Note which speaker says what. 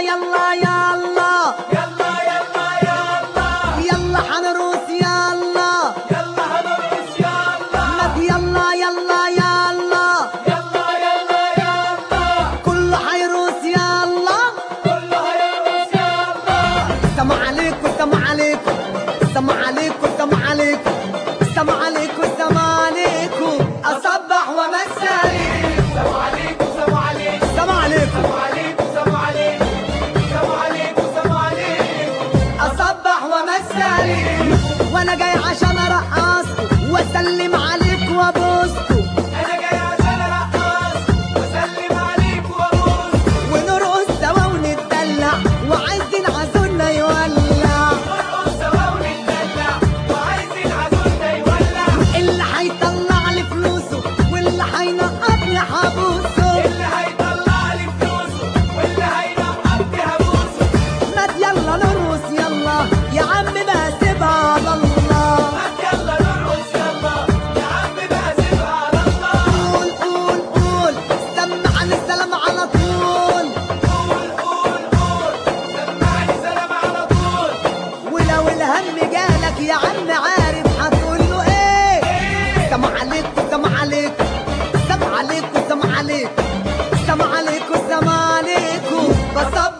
Speaker 1: يلا يلا
Speaker 2: يلا يلا يلا
Speaker 1: يلا حنروس يلا
Speaker 2: يلا هنرقص يلا
Speaker 1: مد يلا يلا يلا
Speaker 2: يلا يلا يلا
Speaker 1: كله حيروس يلا
Speaker 2: كله هيرقص يلا
Speaker 1: سمع عليكم سمع عليكم سمع عليكم سمع عليكم سمع عليكم سمع عليكم اصبح وامسي عليكم
Speaker 2: سلام عليكم سلام عليكم
Speaker 1: سمع عليكم
Speaker 2: سلام عليكم سلام عليكم سلام عليكم سلام عليكم
Speaker 1: اصبح وامسي عليكم وانا جاي عشان ارقصكم واسلم عليكم وابوسكم
Speaker 2: انا جاي عشان ارقص واسلم عليك وابوس
Speaker 1: ونرقص سوا ونتدلع وعايزين عزولنا يولع
Speaker 2: نرقص سوا ونتدلع وعايزين عزولنا يولع
Speaker 1: اللي هيطلع لي فلوسه واللي هينقطني هبوسه
Speaker 2: اللي هيطلع لي فلوسه واللي هينقضني هبوسه
Speaker 1: ما يلا نرقص يلا يا عم بقى سيبها على الله
Speaker 2: يلا نرقص يلا يا عم بقى سيبها على الله
Speaker 1: قول قول قول سمعني السلام على طول
Speaker 2: قول قول قول سمعني سلام على طول
Speaker 1: ولو الهم جالك يا عم عارف هتقول له ايه سمع عليكم سمع عليكم سمع عليكم سمع عليكم سمع عليكم سمع عليكم بصب